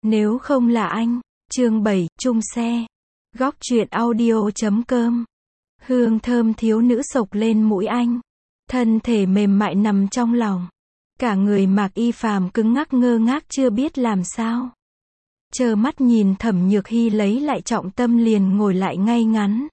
Nếu không là anh. Chương 7, chung xe. Góc truyện audio.com. Hương thơm thiếu nữ sộc lên mũi anh. Thân thể mềm mại nằm trong lòng. Cả người Mạc Y Phàm cứng ngắc ngơ ngác chưa biết làm sao. Trơ mắt nhìn Thẩm Nhược Hy lấy lại trọng tâm liền ngồi lại ngay ngắn.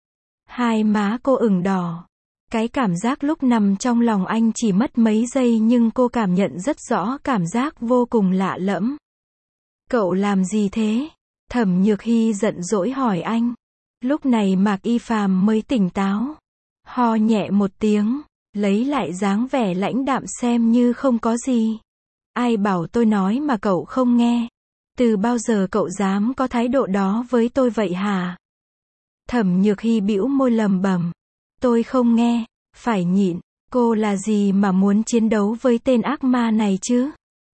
Hai má cô ửng đỏ. Cái cảm giác lúc nằm trong lòng anh chỉ mất mấy giây nhưng cô cảm nhận rất rõ cảm giác vô cùng lạ lẫm. Cậu làm gì thế? Thẩm Nhược Hy giận dỗi hỏi anh. Lúc này Mạc Y Phàm mới tỉnh táo. Ho nhẹ một tiếng, lấy lại dáng vẻ lãnh đạm xem như không có gì. Ai bảo tôi nói mà cậu không nghe? Từ bao giờ cậu dám có thái độ đó với tôi vậy hả? Thẩm Nhược Hy bĩu môi lầm bầm. Tôi không nghe, phải nhịn, cô là gì mà muốn chiến đấu với tên ác ma này chứ?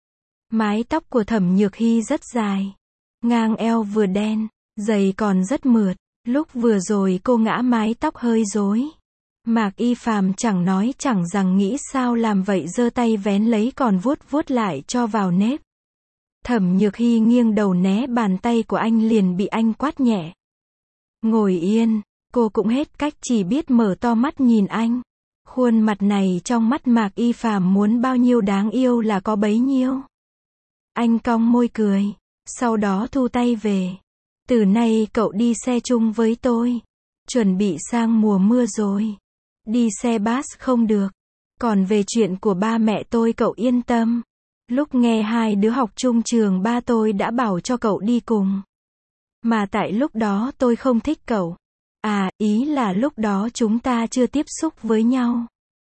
Mái tóc của Thẩm Nhược Hy rất dài, ngang eo vừa đen, giày còn rất mượt, lúc vừa rồi cô ngã mái tóc hơi rối. Mạc Y Phàm chẳng nói chẳng rằng nghĩ sao làm vậy giơ tay vén lấy còn vuốt vuốt lại cho vào nếp. Thẩm Nhược Hy nghiêng đầu né bàn tay của anh liền bị anh quát nhẹ. Ngồi yên, cô cũng hết cách chỉ biết mở to mắt nhìn anh. Khuôn mặt này trong mắt Mạc Y Phàm muốn bao nhiêu đáng yêu là có bấy nhiêu. Anh cong môi cười, sau đó thu tay về. Từ nay cậu đi xe chung với tôi. Chuẩn bị sang mùa mưa rồi. Đi xe bus không được. Còn về chuyện của ba mẹ tôi cậu yên tâm. Lúc nghe hai đứa học chung trường ba tôi đã bảo cho cậu đi cùng. Mà tại lúc đó tôi không thích cậu. À, ý là lúc đó chúng ta chưa tiếp xúc với nhau.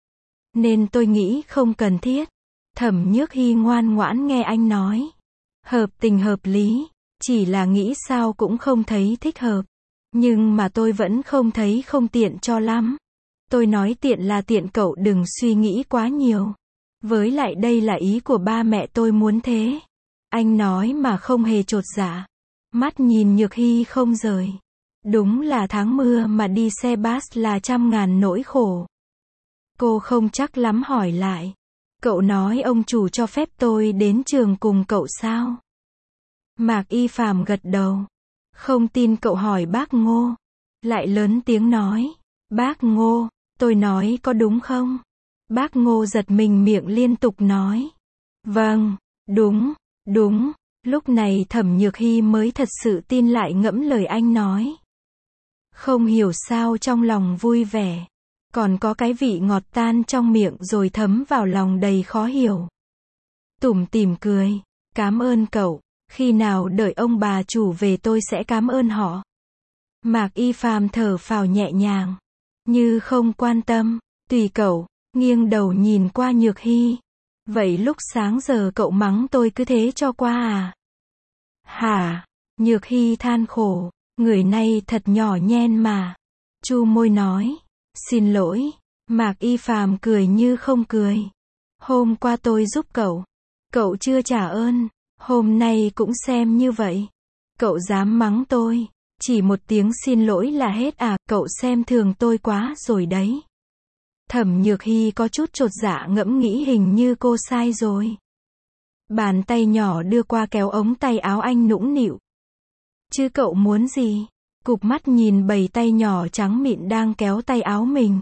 Nên tôi nghĩ không cần thiết. Thẩm Nhược Hy ngoan ngoãn nghe anh nói. Hợp tình hợp lý. Chỉ là nghĩ sao cũng không thấy thích hợp. Nhưng mà tôi vẫn không thấy không tiện cho lắm. Tôi nói tiện là tiện cậu đừng suy nghĩ quá nhiều. Với lại đây là ý của ba mẹ tôi muốn thế. Anh nói mà không hề chột dạ. Mắt nhìn Nhược Hy không rời. Đúng là tháng mưa mà đi xe bus là trăm ngàn nỗi khổ. Cô không chắc lắm hỏi lại. Cậu nói ông chủ cho phép tôi đến trường cùng cậu sao? Mạc Y Phàm gật đầu. Không tin cậu hỏi bác Ngô. Lại lớn tiếng nói. Bác Ngô, tôi nói có đúng không? Bác Ngô giật mình miệng liên tục nói. Vâng, đúng, đúng. Lúc này Thẩm Nhược Hy mới thật sự tin lại ngẫm lời anh nói. Không hiểu sao trong lòng vui vẻ. Còn có cái vị ngọt tan trong miệng rồi thấm vào lòng đầy khó hiểu. Tủm tỉm cười. Cảm ơn cậu. Khi nào đợi ông bà chủ về tôi sẽ cảm ơn họ. Mạc Y Phàm thở phào nhẹ nhàng. Như không quan tâm. Tùy cậu. Nghiêng đầu nhìn qua Nhược Hy. Vậy lúc sáng giờ cậu mắng tôi cứ thế cho qua à? Hả? Nhược Hy than khổ. Người này thật nhỏ nhen mà. Chu môi nói. Xin lỗi. Mạc Y Phàm cười như không cười. Hôm qua tôi giúp cậu. Cậu chưa trả ơn. Hôm nay cũng xem như vậy. Cậu dám mắng tôi. Chỉ một tiếng xin lỗi là hết à? Cậu xem thường tôi quá rồi đấy. Thẩm Nhược Hy có chút chột dạ ngẫm nghĩ hình như cô sai rồi. Bàn tay nhỏ đưa qua kéo ống tay áo anh nũng nịu. Chứ cậu muốn gì? Cụp mắt nhìn bầy tay nhỏ trắng mịn đang kéo tay áo mình.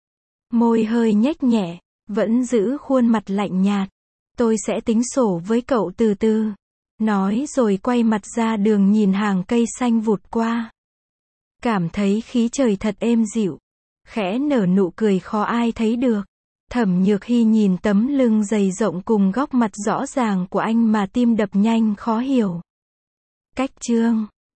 Môi hơi nhếch nhẹ, vẫn giữ khuôn mặt lạnh nhạt. Tôi sẽ tính sổ với cậu từ từ. Nói rồi quay mặt ra đường nhìn hàng cây xanh vụt qua. Cảm thấy khí trời thật êm dịu. Khẽ nở nụ cười khó ai thấy được. Thẩm Nhược Hy nhìn tấm lưng dày rộng cùng góc mặt rõ ràng của anh mà tim đập nhanh khó hiểu. Cách chương